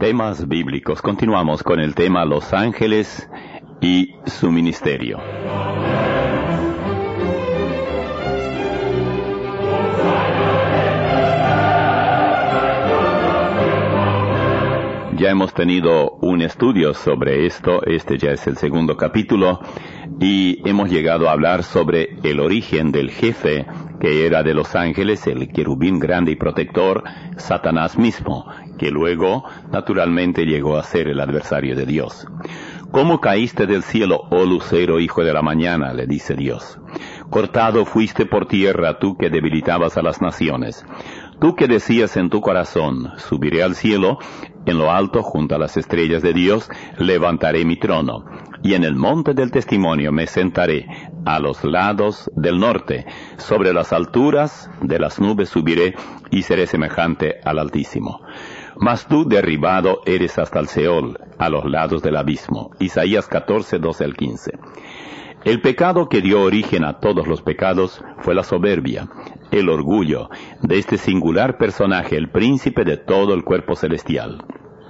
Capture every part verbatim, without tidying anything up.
Temas bíblicos. Continuamos con el tema Los Ángeles y su ministerio. Ya hemos tenido un estudio sobre esto, este ya es el segundo capítulo, y hemos llegado a hablar sobre el origen del jefe que era de los ángeles, el querubín grande y protector, Satanás mismo, que luego naturalmente llegó a ser el adversario de Dios. ¿Cómo caíste del cielo, oh lucero, hijo de la mañana?, le dice Dios. Cortado fuiste por tierra, tú que debilitabas a las naciones. Tú que decías en tu corazón, subiré al cielo, en lo alto, junto a las estrellas de Dios, levantaré mi trono, y en el monte del testimonio me sentaré, a los lados del norte, sobre las alturas de las nubes subiré, y seré semejante al Altísimo. Mas tú derribado eres hasta el Seol, a los lados del abismo. Isaías catorce, doce al quince. El pecado que dio origen a todos los pecados fue la soberbia, el orgullo de este singular personaje, el príncipe de todo el cuerpo celestial.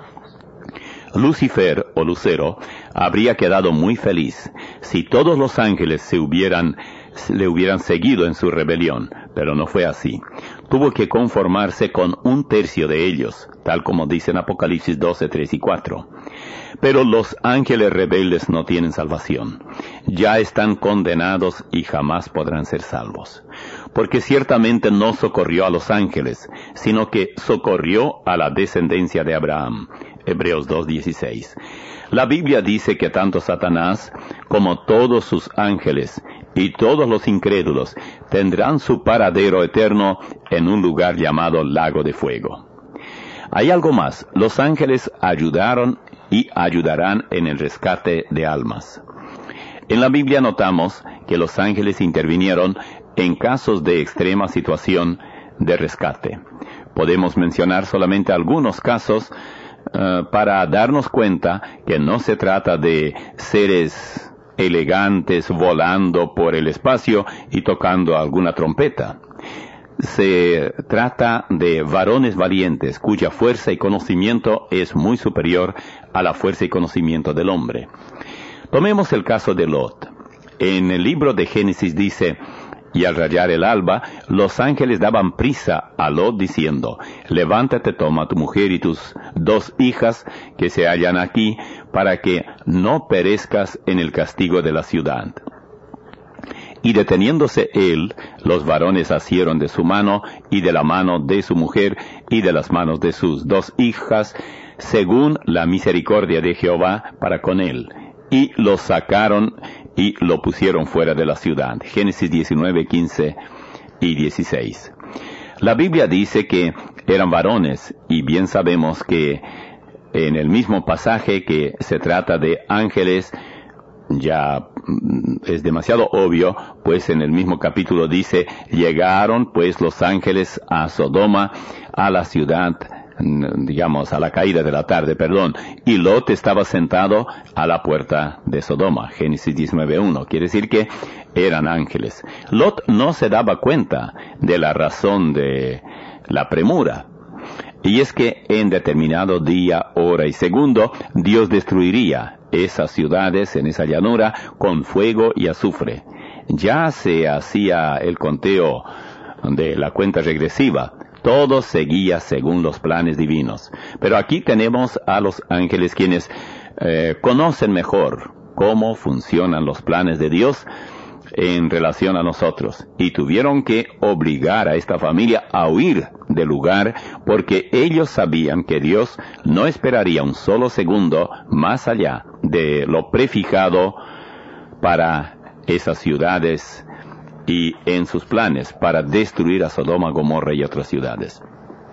Lucifer, o Lucero, habría quedado muy feliz si todos los ángeles se hubieran, le hubieran seguido en su rebelión, pero no fue así. Tuvo que conformarse con un tercio de ellos, tal como dice en Apocalipsis doce, tres y cuatro. Pero los ángeles rebeldes no tienen salvación. Ya están condenados y jamás podrán ser salvos. Porque ciertamente no socorrió a los ángeles, sino que socorrió a la descendencia de Abraham. Hebreos dos, dieciséis. La Biblia dice que tanto Satanás como todos sus ángeles y todos los incrédulos tendrán su paradero eterno en un lugar llamado lago de fuego. Hay algo más. Los ángeles ayudaron y ayudarán en el rescate de almas. En la Biblia notamos que los ángeles intervinieron en casos de extrema situación de rescate. Podemos mencionar solamente algunos casos uh, para darnos cuenta que no se trata de seres elegantes volando por el espacio y tocando alguna trompeta. Se trata de varones valientes cuya fuerza y conocimiento es muy superior a la fuerza y conocimiento del hombre. Tomemos el caso de Lot. En el libro de Génesis dice: y al rayar el alba, los ángeles daban prisa a Lot diciendo: levántate, toma a tu mujer y tus dos hijas que se hallan aquí, para que no perezcas en el castigo de la ciudad. Y deteniéndose él, los varones asieron de su mano, y de la mano de su mujer, y de las manos de sus dos hijas, según la misericordia de Jehová para con él. Y lo sacaron y lo pusieron fuera de la ciudad. Génesis diecinueve, quince y dieciséis. La Biblia dice que eran varones, y bien sabemos que en el mismo pasaje que se trata de ángeles, ya es demasiado obvio, pues en el mismo capítulo dice: llegaron pues los ángeles a Sodoma, a la ciudad, digamos, a la caída de la tarde, perdón, y Lot estaba sentado a la puerta de Sodoma. Génesis diecinueve, uno. Quiere decir que eran ángeles. Lot no se daba cuenta de la razón de la premura. Y es que en determinado día, hora y segundo, Dios destruiría esas ciudades en esa llanura con fuego y azufre. Ya se hacía el conteo de la cuenta regresiva. Todo seguía según los planes divinos. Pero aquí tenemos a los ángeles quienes eh, conocen mejor cómo funcionan los planes de Dios en relación a nosotros, y tuvieron que obligar a esta familia a huir del lugar, porque ellos sabían que Dios no esperaría un solo segundo más allá de lo prefijado para esas ciudades y en sus planes para destruir a Sodoma, Gomorra y otras ciudades.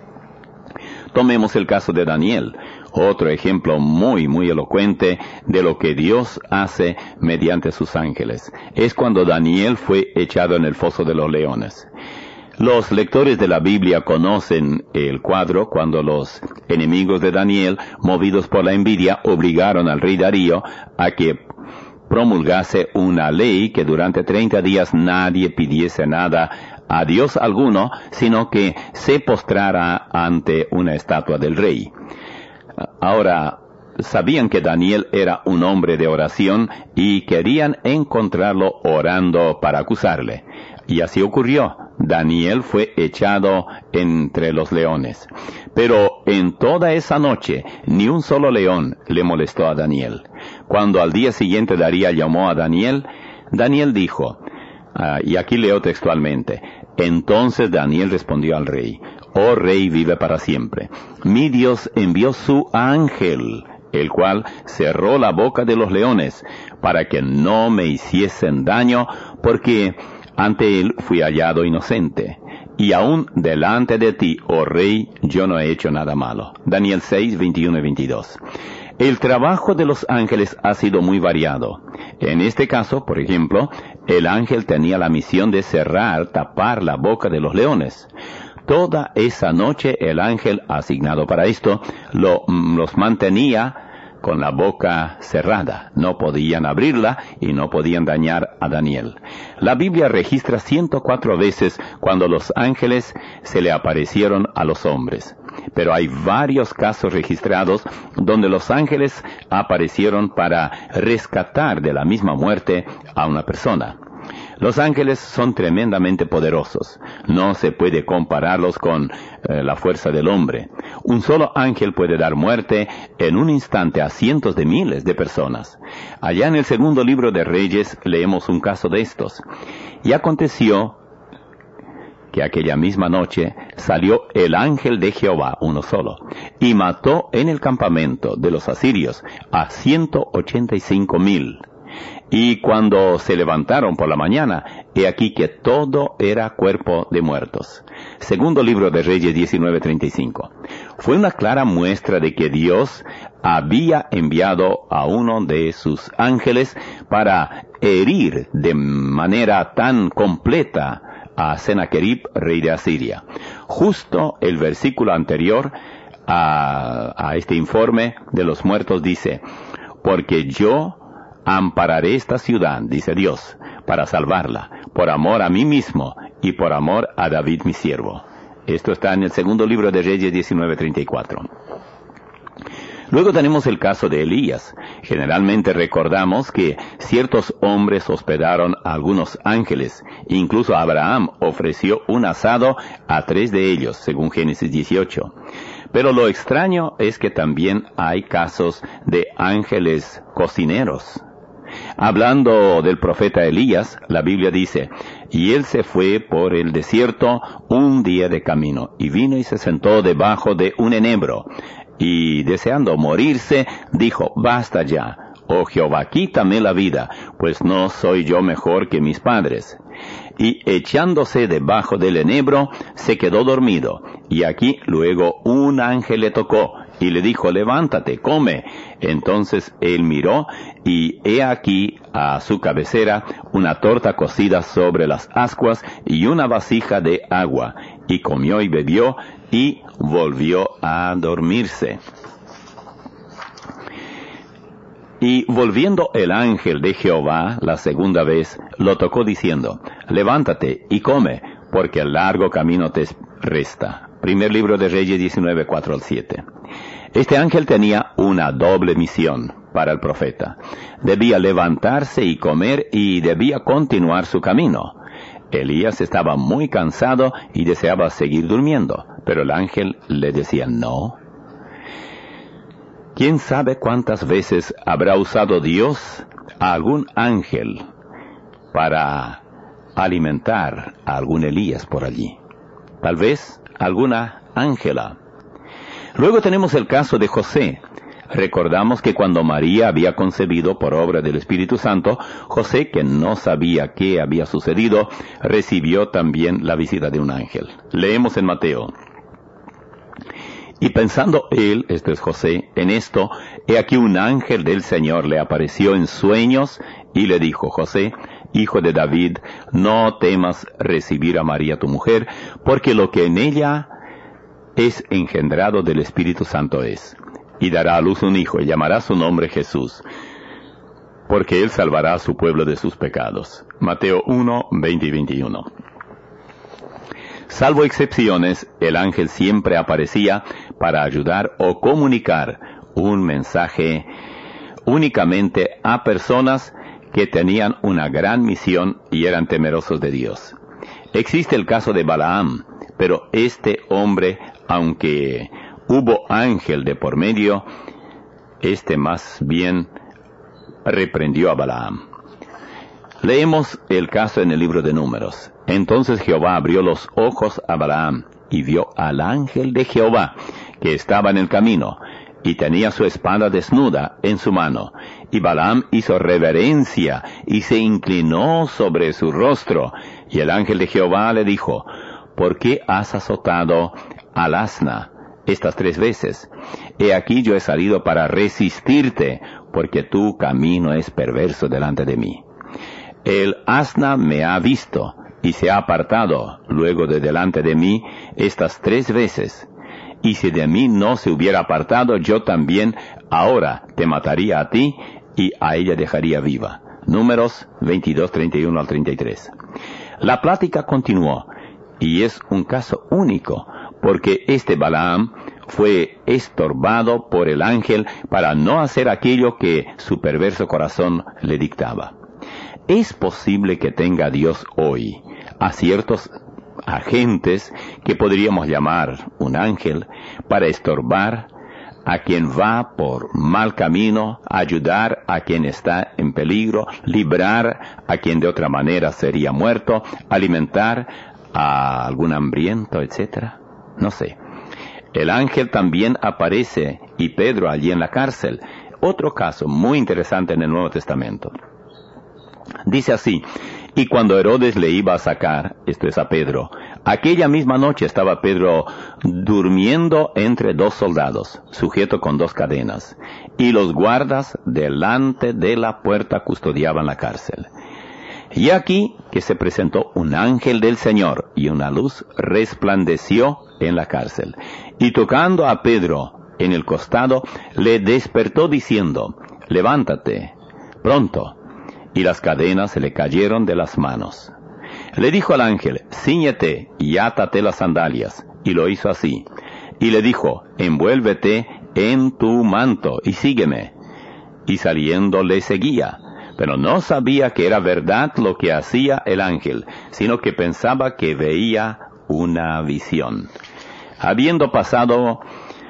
Tomemos el caso de Daniel, otro ejemplo muy, muy elocuente de lo que Dios hace mediante sus ángeles. Es cuando Daniel fue echado en el foso de los leones. Los lectores de la Biblia conocen el cuadro cuando los enemigos de Daniel, movidos por la envidia, obligaron al rey Darío a que promulgase una ley que durante treinta días nadie pidiese nada a Dios alguno, sino que se postrara ante una estatua del rey. Ahora, sabían que Daniel era un hombre de oración y querían encontrarlo orando para acusarle. Y así ocurrió. Daniel fue echado entre los leones. Pero en toda esa noche, ni un solo león le molestó a Daniel. Cuando al día siguiente Darío llamó a Daniel, Daniel dijo, uh, y aquí leo textualmente, entonces Daniel respondió al rey, oh rey, vive para siempre. Mi Dios envió su ángel, el cual cerró la boca de los leones, para que no me hiciesen daño, porque ante él fui hallado inocente. Y aún delante de ti, oh rey, yo no he hecho nada malo. Daniel seis, veintiuno y veintidós. El trabajo de los ángeles ha sido muy variado. En este caso, por ejemplo, el ángel tenía la misión de cerrar, tapar la boca de los leones. Toda esa noche el ángel asignado para esto lo, los mantenía con la boca cerrada. No podían abrirla y no podían dañar a Daniel. La Biblia registra ciento cuatro veces cuando los ángeles se le aparecieron a los hombres. Pero hay varios casos registrados donde los ángeles aparecieron para rescatar de la misma muerte a una persona. Los ángeles son tremendamente poderosos. No se puede compararlos con eh, la fuerza del hombre. Un solo ángel puede dar muerte en un instante a cientos de miles de personas. Allá en el segundo libro de Reyes leemos un caso de estos. Y aconteció que aquella misma noche salió el ángel de Jehová, uno solo, y mató en el campamento de los asirios a ciento ochenta y cinco mil. Y cuando se levantaron por la mañana, he aquí que todo era cuerpo de muertos. Segundo libro de Reyes diecinueve treinta y cinco. Fue una clara muestra de que Dios había enviado a uno de sus ángeles para herir de manera tan completa a Sennacherib, rey de Asiria. Justo el versículo anterior a, a este informe de los muertos dice, porque yo ampararé esta ciudad, dice Dios, para salvarla, por amor a mí mismo y por amor a David mi siervo. Esto está en el segundo libro de Reyes diecinueve treinta y cuatro. Luego tenemos el caso de Elías. Generalmente recordamos que ciertos hombres hospedaron a algunos ángeles. Incluso Abraham ofreció un asado a tres de ellos, según Génesis dieciocho. Pero lo extraño es que también hay casos de ángeles cocineros. Hablando del profeta Elías, la Biblia dice, y él se fue por el desierto un día de camino, y vino y se sentó debajo de un enebro, y deseando morirse, dijo, basta ya, oh Jehová, quítame la vida, pues no soy yo mejor que mis padres. Y echándose debajo del enebro, se quedó dormido, y aquí luego un ángel le tocó, y le dijo, levántate, come. Entonces él miró, y he aquí a su cabecera una torta cocida sobre las ascuas, y una vasija de agua, y comió y bebió, y volvió a dormirse. Y volviendo el ángel de Jehová la segunda vez, lo tocó diciendo, levántate y come, porque el largo camino te resta. Primer libro de Reyes diecinueve, cuatro al siete. Este ángel tenía una doble misión para el profeta. Debía levantarse y comer y debía continuar su camino. Elías estaba muy cansado y deseaba seguir durmiendo, pero el ángel le decía no. ¿Quién sabe cuántas veces habrá usado Dios a algún ángel para alimentar a algún Elías por allí? Tal vez alguna ángela. Luego tenemos el caso de José. Recordamos que cuando María había concebido por obra del Espíritu Santo, José, que no sabía qué había sucedido, recibió también la visita de un ángel. Leemos en Mateo. Y pensando él, este es José, en esto, he aquí un ángel del Señor le apareció en sueños y le dijo, José, hijo de David, no temas recibir a María tu mujer, porque lo que en ella es engendrado del Espíritu Santo es. Y dará a luz un hijo, y llamará su nombre Jesús, porque él salvará a su pueblo de sus pecados. Mateo uno, veinte y veintiuno. Salvo excepciones, el ángel siempre aparecía para ayudar o comunicar un mensaje únicamente a personas que tenían una gran misión y eran temerosos de Dios. Existe el caso de Balaam, pero este hombre, aunque hubo ángel de por medio, este más bien reprendió a Balaam. Leemos el caso en el libro de Números. Entonces Jehová abrió los ojos a Balaam y vio al ángel de Jehová que estaba en el camino y tenía su espada desnuda en su mano. Y Balaam hizo reverencia y se inclinó sobre su rostro. Y el ángel de Jehová le dijo: ¿por qué has azotado al asna estas tres veces? He aquí yo he salido para resistirte, porque tu camino es perverso delante de mí. El asna me ha visto y se ha apartado luego de delante de mí estas tres veces. Y si de mí no se hubiera apartado, yo también ahora te mataría a ti y a ella dejaría viva. Números veintidós, treinta y uno al treinta y tres. La plática continuó, y es un caso único, porque este Balaam fue estorbado por el ángel para no hacer aquello que su perverso corazón le dictaba. Es posible que tenga Dios hoy a ciertos agentes que podríamos llamar un ángel para estorbar a quien va por mal camino, ayudar a quien está en peligro, librar a quien de otra manera sería muerto, alimentar a algún hambriento, etcétera. No sé. El ángel también aparece y Pedro allí en la cárcel. Otro caso muy interesante en el Nuevo Testamento. Dice así: y cuando Herodes le iba a sacar, esto es a Pedro, aquella misma noche estaba Pedro durmiendo entre dos soldados, sujeto con dos cadenas, y los guardas delante de la puerta custodiaban la cárcel. Y aquí que se presentó un ángel del Señor, y una luz resplandeció en la cárcel, y tocando a Pedro en el costado, le despertó diciendo: levántate, pronto. Y las cadenas se le cayeron de las manos. Le dijo al ángel: cíñete y átate las sandalias. Y lo hizo así. Y le dijo: envuélvete en tu manto y sígueme. Y saliendo le seguía. Pero no sabía que era verdad lo que hacía el ángel, sino que pensaba que veía una visión. Habiendo pasado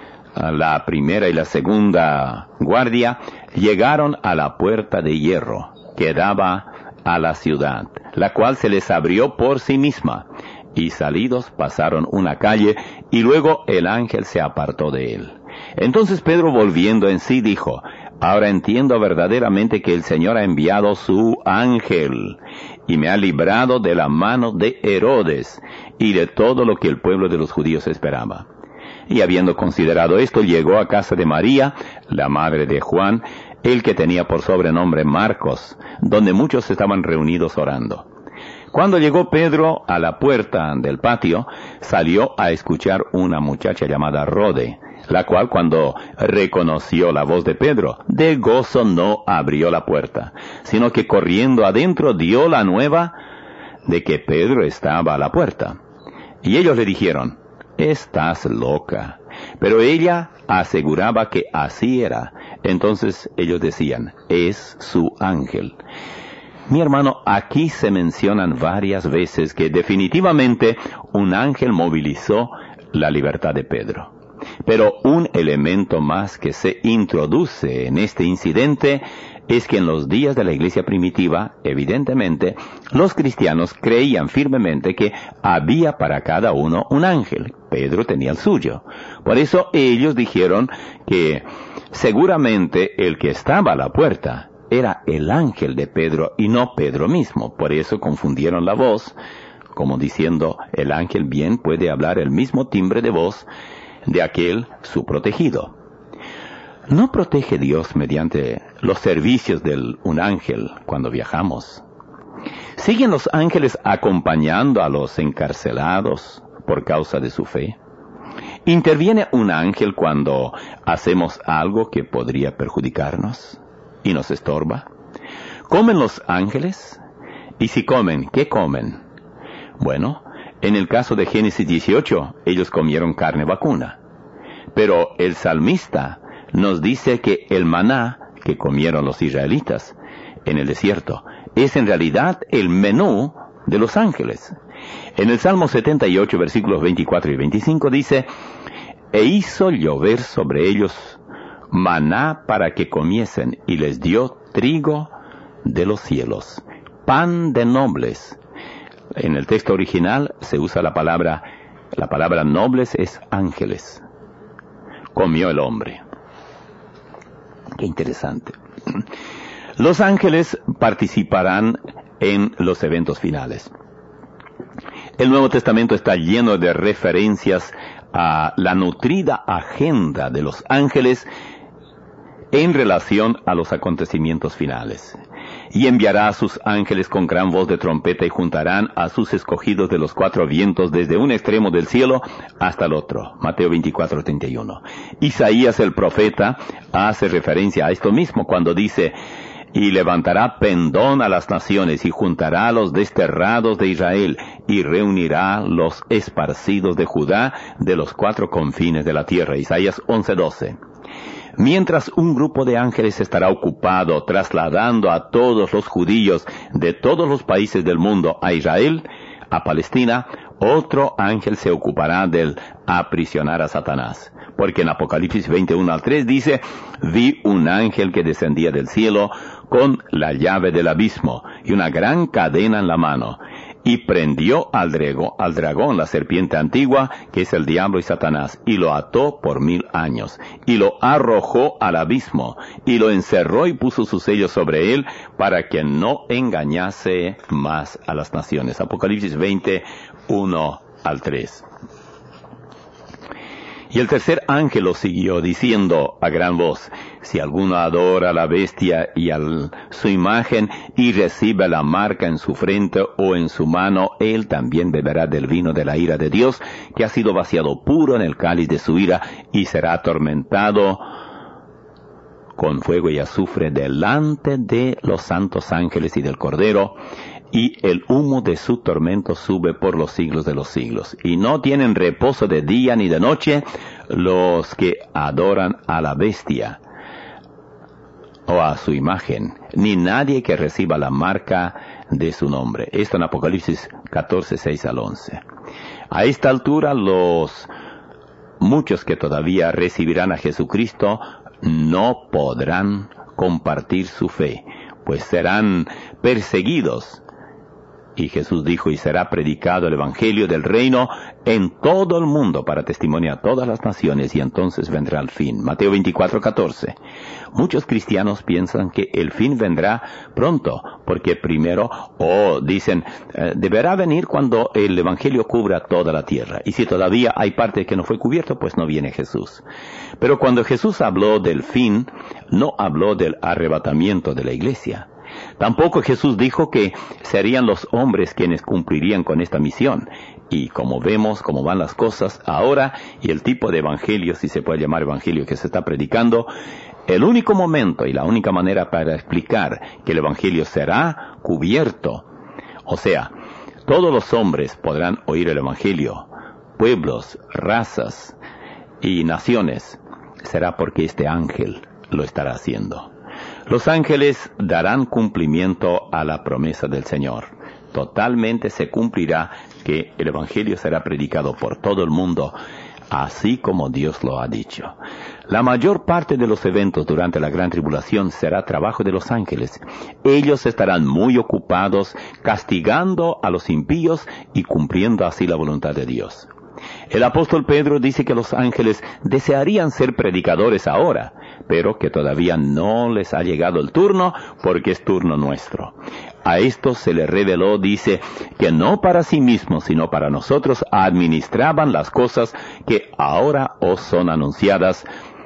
la primera y la segunda guardia, llegaron a la puerta de hierro que daba a la ciudad, la cual se les abrió por sí misma, y salidos pasaron una calle, y luego el ángel se apartó de él. Entonces Pedro, volviendo en sí, dijo: ahora entiendo verdaderamente que el Señor ha enviado su ángel, y me ha librado de la mano de Herodes, y de todo lo que el pueblo de los judíos esperaba. Y habiendo considerado esto, llegó a casa de María, la madre de Juan, el que tenía por sobrenombre Marcos, donde muchos estaban reunidos orando. Cuando llegó Pedro a la puerta del patio, salió a escuchar una muchacha llamada Rode, la cual, cuando reconoció la voz de Pedro, de gozo no abrió la puerta, sino que corriendo adentro dio la nueva de que Pedro estaba a la puerta. Y ellos le dijeron: estás loca. Pero ella aseguraba que así era. Entonces ellos decían: es su ángel. Mi hermano, aquí se mencionan varias veces que definitivamente un ángel movilizó la libertad de Pedro. Pero un elemento más que se introduce en este incidente es que en los días de la iglesia primitiva, evidentemente, los cristianos creían firmemente que había para cada uno un ángel. Pedro tenía el suyo. Por eso ellos dijeron que seguramente el que estaba a la puerta era el ángel de Pedro y no Pedro mismo. Por eso confundieron la voz, como diciendo: el ángel bien puede hablar el mismo timbre de voz de aquel su protegido. ¿No protege Dios mediante los servicios de un ángel cuando viajamos? ¿Siguen los ángeles acompañando a los encarcelados por causa de su fe? ¿Interviene un ángel cuando hacemos algo que podría perjudicarnos y nos estorba? ¿Comen los ángeles? Y si comen, ¿qué comen? Bueno, en el caso de Génesis dieciocho, ellos comieron carne vacuna. Pero el salmista nos dice que el maná que comieron los israelitas en el desierto es en realidad el menú de los ángeles. En el Salmo setenta y ocho, versículos veinticuatro y veinticinco dice: e hizo llover sobre ellos maná para que comiesen, y les dio trigo de los cielos, pan de nobles. En el texto original se usa la palabra, la palabra nobles es ángeles. Comió el hombre. Qué interesante. Los ángeles participarán en los eventos finales. El Nuevo Testamento está lleno de referencias a la nutrida agenda de los ángeles en relación a los acontecimientos finales. Y enviará a sus ángeles con gran voz de trompeta, y juntarán a sus escogidos de los cuatro vientos desde un extremo del cielo hasta el otro. Mateo veinticuatro, treinta y uno. Isaías el profeta hace referencia a esto mismo cuando dice: y levantará pendón a las naciones, y juntará a los desterrados de Israel, y reunirá los esparcidos de Judá de los cuatro confines de la tierra. Isaías once, doce. Mientras un grupo de ángeles estará ocupado trasladando a todos los judíos de todos los países del mundo a Israel, a Palestina, otro ángel se ocupará del aprisionar a Satanás. Porque en Apocalipsis veintiuno al tres dice: vi un ángel que descendía del cielo con la llave del abismo y una gran cadena en la mano, y prendió al, drego, al dragón, la serpiente antigua, que es el diablo y Satanás, y lo ató por mil años, y lo arrojó al abismo, y lo encerró y puso su sello sobre él, para que no engañase más a las naciones. Apocalipsis veinte, uno al tres. Y el tercer ángel lo siguió, diciendo a gran voz: si alguno adora a la bestia y a su imagen, y recibe la marca en su frente o en su mano, él también beberá del vino de la ira de Dios, que ha sido vaciado puro en el cáliz de su ira, y será atormentado con fuego y azufre delante de los santos ángeles y del Cordero, y el humo de su tormento sube por los siglos de los siglos. Y no tienen reposo de día ni de noche los que adoran a la bestia o a su imagen, ni nadie que reciba la marca de su nombre. Esto en Apocalipsis catorce, seis al once. A esta altura, los muchos que todavía recibirán a Jesucristo no podrán compartir su fe, pues serán perseguidos. Y Jesús dijo: y será predicado el evangelio del reino en todo el mundo para testimonio a todas las naciones, y entonces vendrá el fin. Mateo veinticuatro, catorce. Muchos cristianos piensan que el fin vendrá pronto, porque primero, o oh, dicen, eh, deberá venir cuando el evangelio cubra toda la tierra. Y si todavía hay parte que no fue cubierto, pues no viene Jesús. Pero cuando Jesús habló del fin, no habló del arrebatamiento de la iglesia. Tampoco Jesús dijo que serían los hombres quienes cumplirían con esta misión. Y como vemos cómo van las cosas ahora, y el tipo de evangelio, si se puede llamar evangelio, que se está predicando, el único momento y la única manera para explicar que el evangelio será cubierto, o sea, todos los hombres podrán oír el evangelio, pueblos, razas y naciones, será porque este ángel lo estará haciendo. Los ángeles darán cumplimiento a la promesa del Señor. Totalmente se cumplirá que el evangelio será predicado por todo el mundo, así como Dios lo ha dicho. La mayor parte de los eventos durante la gran tribulación será trabajo de los ángeles. Ellos estarán muy ocupados castigando a los impíos y cumpliendo así la voluntad de Dios. El apóstol Pedro dice que los ángeles desearían ser predicadores ahora, pero que todavía no les ha llegado el turno, porque es turno nuestro. A esto se le reveló, dice, que no para sí mismos, sino para nosotros administraban las cosas que ahora os son anunciadas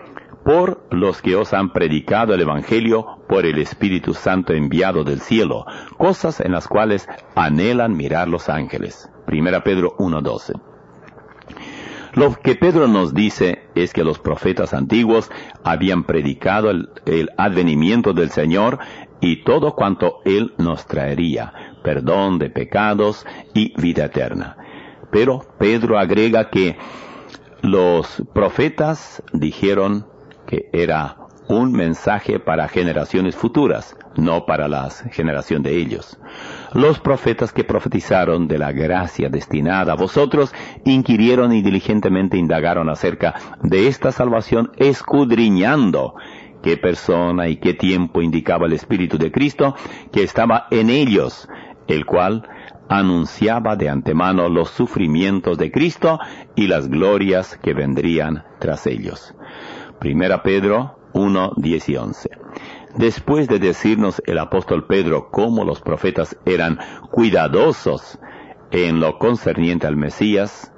por los que os han predicado el Evangelio por el Espíritu Santo enviado del cielo, cosas en las cuales anhelan mirar los ángeles. Primera Pedro uno, doce. Lo que Pedro nos dice es que los profetas antiguos habían predicado el, el advenimiento del Señor y todo cuanto Él nos traería, perdón de pecados y vida eterna. Pero Pedro agrega que los profetas dijeron que era un mensaje para generaciones futuras, no para la generación de ellos. Los profetas que profetizaron de la gracia destinada a vosotros inquirieron y diligentemente indagaron acerca de esta salvación, escudriñando qué persona y qué tiempo indicaba el Espíritu de Cristo que estaba en ellos, el cual anunciaba de antemano los sufrimientos de Cristo y las glorias que vendrían tras ellos. Primera Pedro uno, diez y once. Después de decirnos el apóstol Pedro cómo los profetas eran cuidadosos en lo concerniente al Mesías,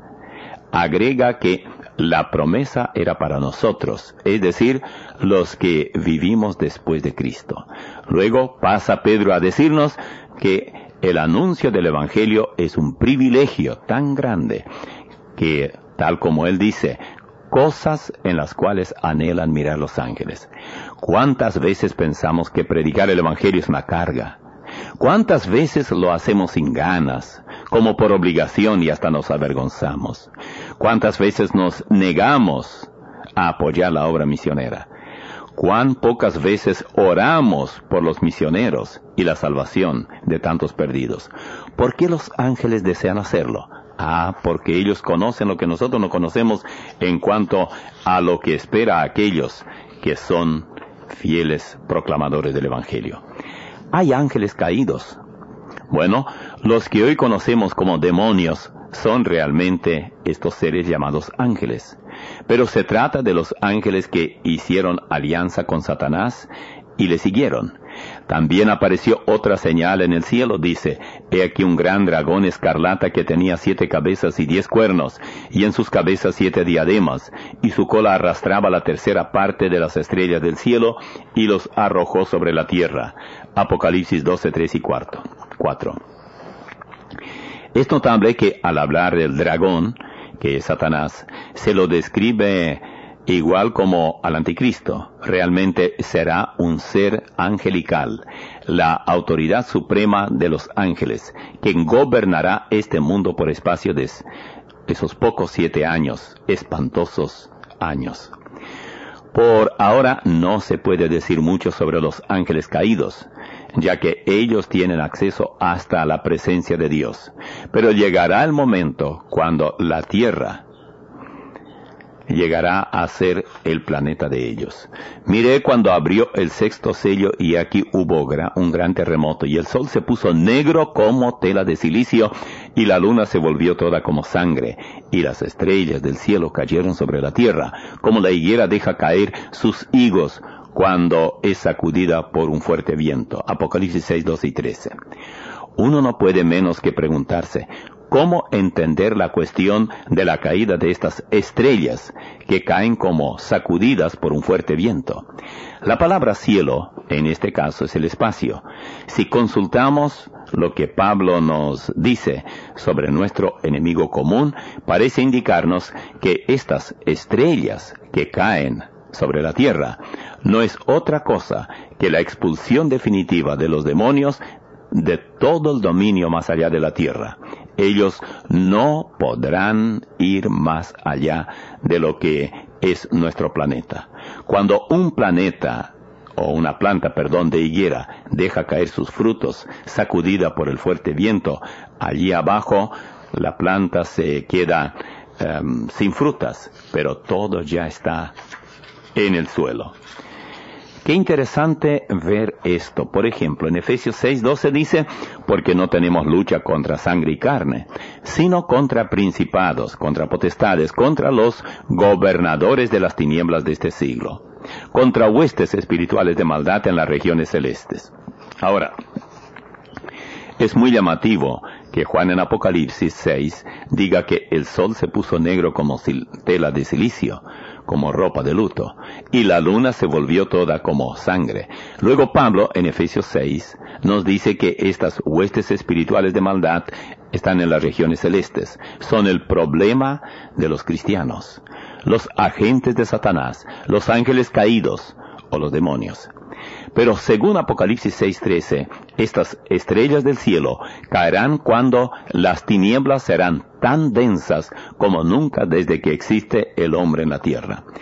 agrega que la promesa era para nosotros, es decir, los que vivimos después de Cristo. Luego pasa Pedro a decirnos que el anuncio del Evangelio es un privilegio tan grande que, tal como él dice, cosas en las cuales anhelan mirar los ángeles. ¿Cuántas veces pensamos que predicar el Evangelio es una carga? ¿Cuántas veces lo hacemos sin ganas, como por obligación y hasta nos avergonzamos? ¿Cuántas veces nos negamos a apoyar la obra misionera? ¿Cuán pocas veces oramos por los misioneros y la salvación de tantos perdidos? ¿Por qué los ángeles desean hacerlo? Ah, porque ellos conocen lo que nosotros no conocemos en cuanto a lo que espera a aquellos que son fieles proclamadores del Evangelio. Hay ángeles caídos. Bueno, los que hoy conocemos como demonios son realmente estos seres llamados ángeles. Pero se trata de los ángeles que hicieron alianza con Satanás y le siguieron. También apareció otra señal en el cielo, dice, he aquí un gran dragón escarlata que tenía siete cabezas y diez cuernos, y en sus cabezas siete diademas, y su cola arrastraba la tercera parte de las estrellas del cielo, y los arrojó sobre la tierra. Apocalipsis doce, tres y cuatro. Es notable que al hablar del dragón, que es Satanás, se lo describe igual como al anticristo. Realmente será un ser angelical, la autoridad suprema de los ángeles, quien gobernará este mundo por espacio de esos pocos siete años, espantosos años. Por ahora no se puede decir mucho sobre los ángeles caídos, ya que ellos tienen acceso hasta la presencia de Dios. Pero llegará el momento cuando la tierra llegará a ser el planeta de ellos. Miré cuando abrió el sexto sello y aquí hubo gra- un gran terremoto y el sol se puso negro como tela de silicio y la luna se volvió toda como sangre y las estrellas del cielo cayeron sobre la tierra como la higuera deja caer sus higos cuando es sacudida por un fuerte viento. Apocalipsis seis, doce y trece. Uno no puede menos que preguntarse, ¿cómo entender la cuestión de la caída de estas estrellas que caen como sacudidas por un fuerte viento? La palabra cielo, en este caso, es el espacio. Si consultamos lo que Pablo nos dice sobre nuestro enemigo común, parece indicarnos que estas estrellas que caen sobre la tierra no es otra cosa que la expulsión definitiva de los demonios de todo el dominio más allá de la tierra. Ellos no podrán ir más allá de lo que es nuestro planeta. Cuando un planeta, o una planta, perdón, de higuera, deja caer sus frutos, sacudida por el fuerte viento, allí abajo la planta se queda um, sin frutas, pero todo ya está en el suelo. Qué interesante ver esto. Por ejemplo, en Efesios seis, doce dice, porque no tenemos lucha contra sangre y carne, sino contra principados, contra potestades, contra los gobernadores de las tinieblas de este siglo, contra huestes espirituales de maldad en las regiones celestes. Ahora, es muy llamativo que Juan en Apocalipsis seis diga que el sol se puso negro como tela de silicio, como ropa de luto, y la luna se volvió toda como sangre. Luego Pablo, en Efesios seis, nos dice que estas huestes espirituales de maldad están en las regiones celestes. Son el problema de los cristianos, los agentes de Satanás, los ángeles caídos o los demonios. Pero según Apocalipsis seis, trece, estas estrellas del cielo caerán cuando las tinieblas serán tan densas como nunca desde que existe el hombre en la tierra.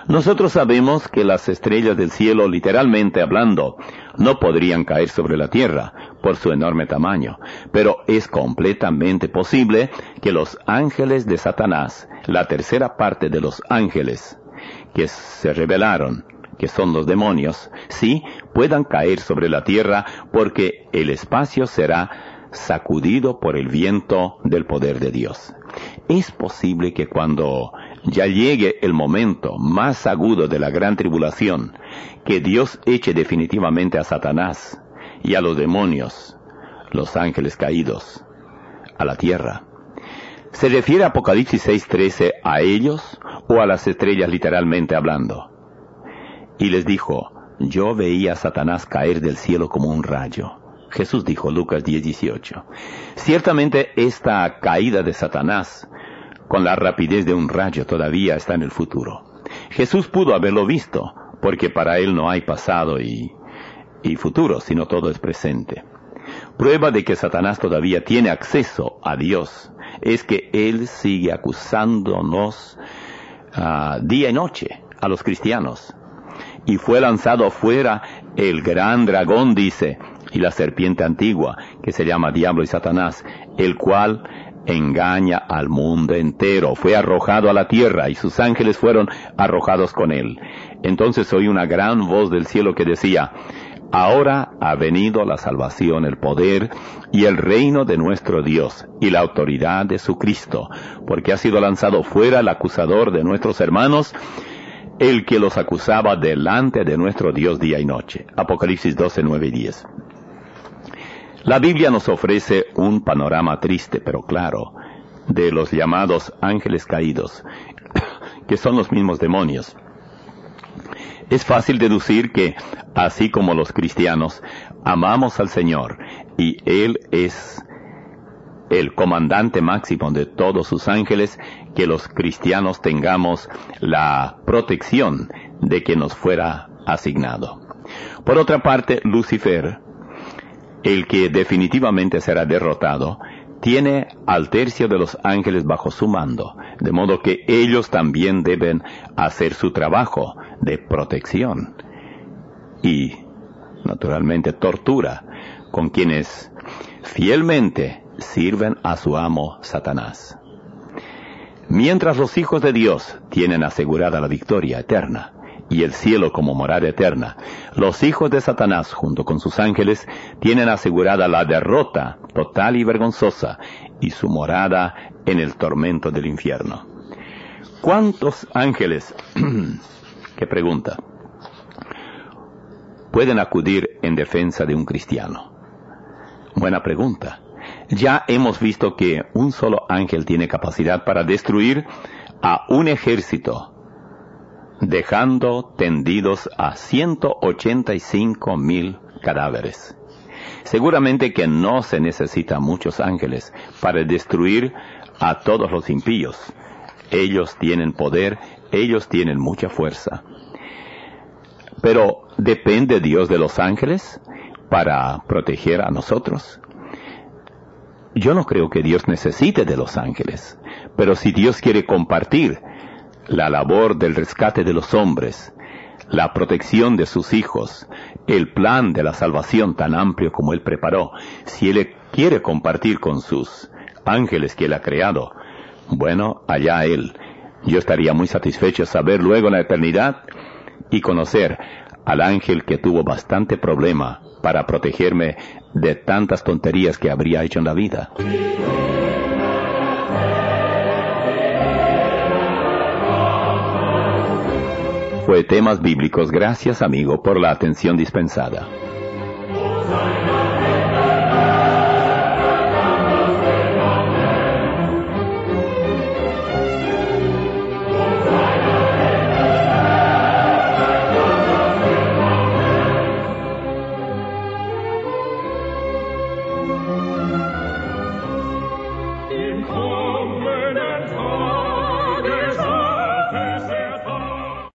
Nosotros sabemos que las estrellas del cielo, literalmente hablando, no podrían caer sobre la tierra por su enorme tamaño, pero es completamente posible que los ángeles de Satanás, la tercera parte de los ángeles que se rebelaron, que son los demonios, sí puedan caer sobre la tierra porque el espacio será sacudido por el viento del poder de Dios. Es posible que cuando ya llegue el momento más agudo de la gran tribulación, que Dios eche definitivamente a Satanás y a los demonios, los ángeles caídos, a la tierra. ¿Se refiere Apocalipsis seis trece a ellos o a las estrellas literalmente hablando? Y les dijo, yo veía a Satanás caer del cielo como un rayo. Jesús dijo, Lucas diez dieciocho. Ciertamente esta caída de Satanás, con la rapidez de un rayo, todavía está en el futuro. Jesús pudo haberlo visto, porque para él no hay pasado y, y futuro, sino todo es presente. Prueba de que Satanás todavía tiene acceso a Dios es que él sigue acusándonos uh, día y noche a los cristianos. Y fue lanzado afuera el gran dragón, dice, y la serpiente antigua, que se llama Diablo y Satanás, el cual engaña al mundo entero. Fue arrojado a la tierra y sus ángeles fueron arrojados con él. Entonces oí una gran voz del cielo que decía, ahora ha venido la salvación, el poder y el reino de nuestro Dios y la autoridad de su Cristo, porque ha sido lanzado fuera el acusador de nuestros hermanos, el que los acusaba delante de nuestro Dios día y noche. Apocalipsis doce, nueve y diez. La Biblia nos ofrece un panorama triste, pero claro, de los llamados ángeles caídos, que son los mismos demonios. Es fácil deducir que, así como los cristianos, amamos al Señor, y Él es el comandante máximo de todos sus ángeles, que los cristianos tengamos la protección de que nos fuera asignado. Por otra parte, Lucifer, el que definitivamente será derrotado, tiene al tercio de los ángeles bajo su mando, de modo que ellos también deben hacer su trabajo de protección y, naturalmente, tortura con quienes fielmente sirven a su amo Satanás. Mientras los hijos de Dios tienen asegurada la victoria eterna y el cielo como morada eterna, los hijos de Satanás, junto con sus ángeles, tienen asegurada la derrota total y vergonzosa y su morada en el tormento del infierno. ¿Cuántos ángeles, qué pregunta, pueden acudir en defensa de un cristiano? Buena pregunta. Ya hemos visto que un solo ángel tiene capacidad para destruir a un ejército, dejando tendidos a ciento ochenta y cinco mil cadáveres. Seguramente que no se necesita muchos ángeles para destruir a todos los impíos. Ellos tienen poder, ellos tienen mucha fuerza. Pero, ¿depende Dios de los ángeles para proteger a nosotros? Yo no creo que Dios necesite de los ángeles, pero si Dios quiere compartir la labor del rescate de los hombres, la protección de sus hijos, el plan de la salvación tan amplio como Él preparó, si Él quiere compartir con sus ángeles que Él ha creado, bueno, allá Él. Yo estaría muy satisfecho saber luego en la eternidad y conocer al ángel que tuvo bastante problema para protegerme de tantas tonterías que habría hecho en la vida. Fue Temas Bíblicos. Gracias, amigo, por la atención dispensada.